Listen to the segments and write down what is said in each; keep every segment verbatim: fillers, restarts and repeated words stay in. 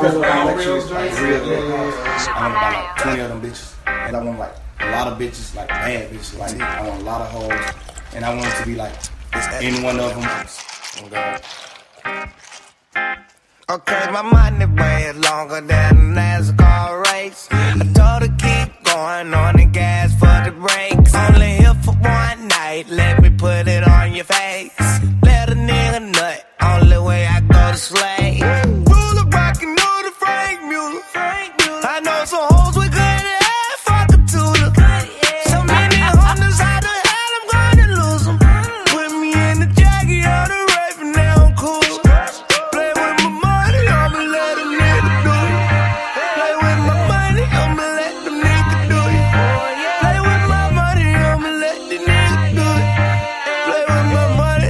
Crystal collections, like real good. I want about like twenty of them bitches, and I want like a lot of bitches, like bad bitches. Like I want a lot of hoes, and I want it to be like any one of them. Oh God. Okay, my money way longer than a NASCAR race. I told her keep going on the gas for the brakes. Only here for one night, let me put it on your face. Let a nigga nut, only way I go to slay. Ruler rockin' on the Frank Mueller. I know some hoes with good head, fuck a tutor. So many hundreds, how the hell I'm gonna lose them? Put me in the jacket of the rape and now I'm cool. Play with my money, I'ma let a nigga do it. Play with my money, I'ma let the nigga do it. Play with my money, I'ma let the nigga do it. Play with my money.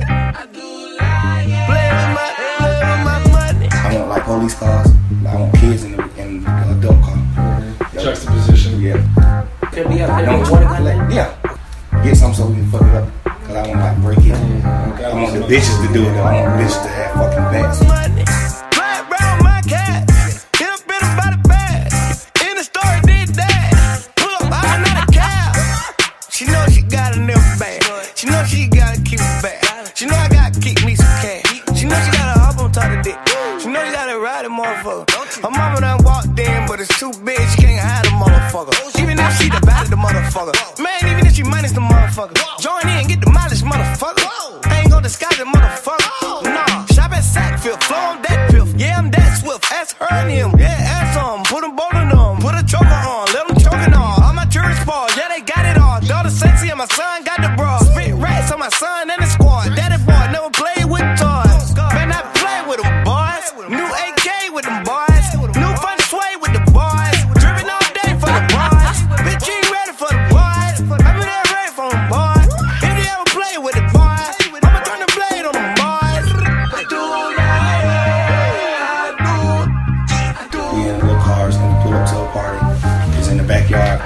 Play with my, play with my money. I want like police cars. I want kids in the, in the adult car. Juxtaposition. Yeah. Could be a I could don't be want water to gun. like, yeah. Get some so we can fuck it up. Cause I want like break it. I want the bitches to do it though. I want bitches to have fucking backs. Money. Play around my cat. Hit up in about a bag. In the story did that. Pull up, I'm not a cow. She know she got a nipple bag. She know she gotta keep it back. She know I gotta keep me some cash. She know she gotta hop on top of dick. She know you gotta ride a motherfucker. Her mama done walked in, but it's too big, she can't hide the motherfucker. Even if she the bad the motherfucker. Man, even if she minus the motherfucker. Join in, get the mileage, motherfucker. I ain't gon' disguise it, motherfucker. Nah, shop at Sackfield, flow on that piff. Yeah, I'm that swift, ask her and him. Yeah, ask on, put them both on them. Put a choker on, let them choking on. All my tourists ball, yeah, they got it all. Daughter sexy and my son got the bra. Spit rats on my son and the squad. Daddy boy never played with toys. Man, I play with them boys. New A K with them boys. New fun sway with the boys. Dripping all day for the boys. Bitch, you ain't ready for the boys. I been there ready for them boys. If you ever play with the boys, I'ma turn the blade on them boys. I do like I do. I do. We in little cars and we pull up to a party. It's in the backyard.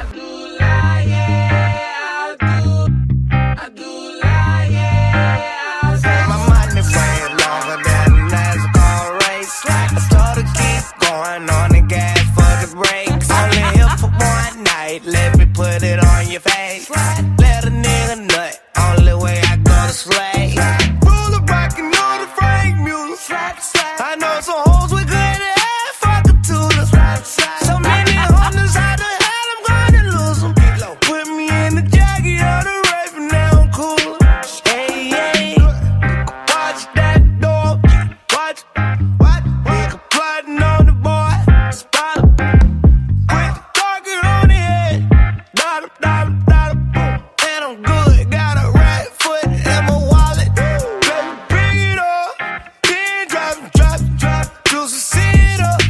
My money way longer than a NASCAR race. I told her keep going on the gas for the brakes. Only here for one night, let me put it on your face. Let a nigga nut, only way I go to slay. Ruler rockin' on the Frank Mueller. I know some hoes with good head, fuck a tutor. So many hundreds, how the hell I'm gonna lose them? Put me in the jacket of the rape and now I'm cool. Hey, hey, watch that door. Watch, watch, nigga plotting on the boy. Spot him, with the target on the head. Dot him, dot him, dot him, boom. And I'm good, got a right foot in my wallet. Baby, bring it up. Then drop it, drop it, drop it. Juice and sit up.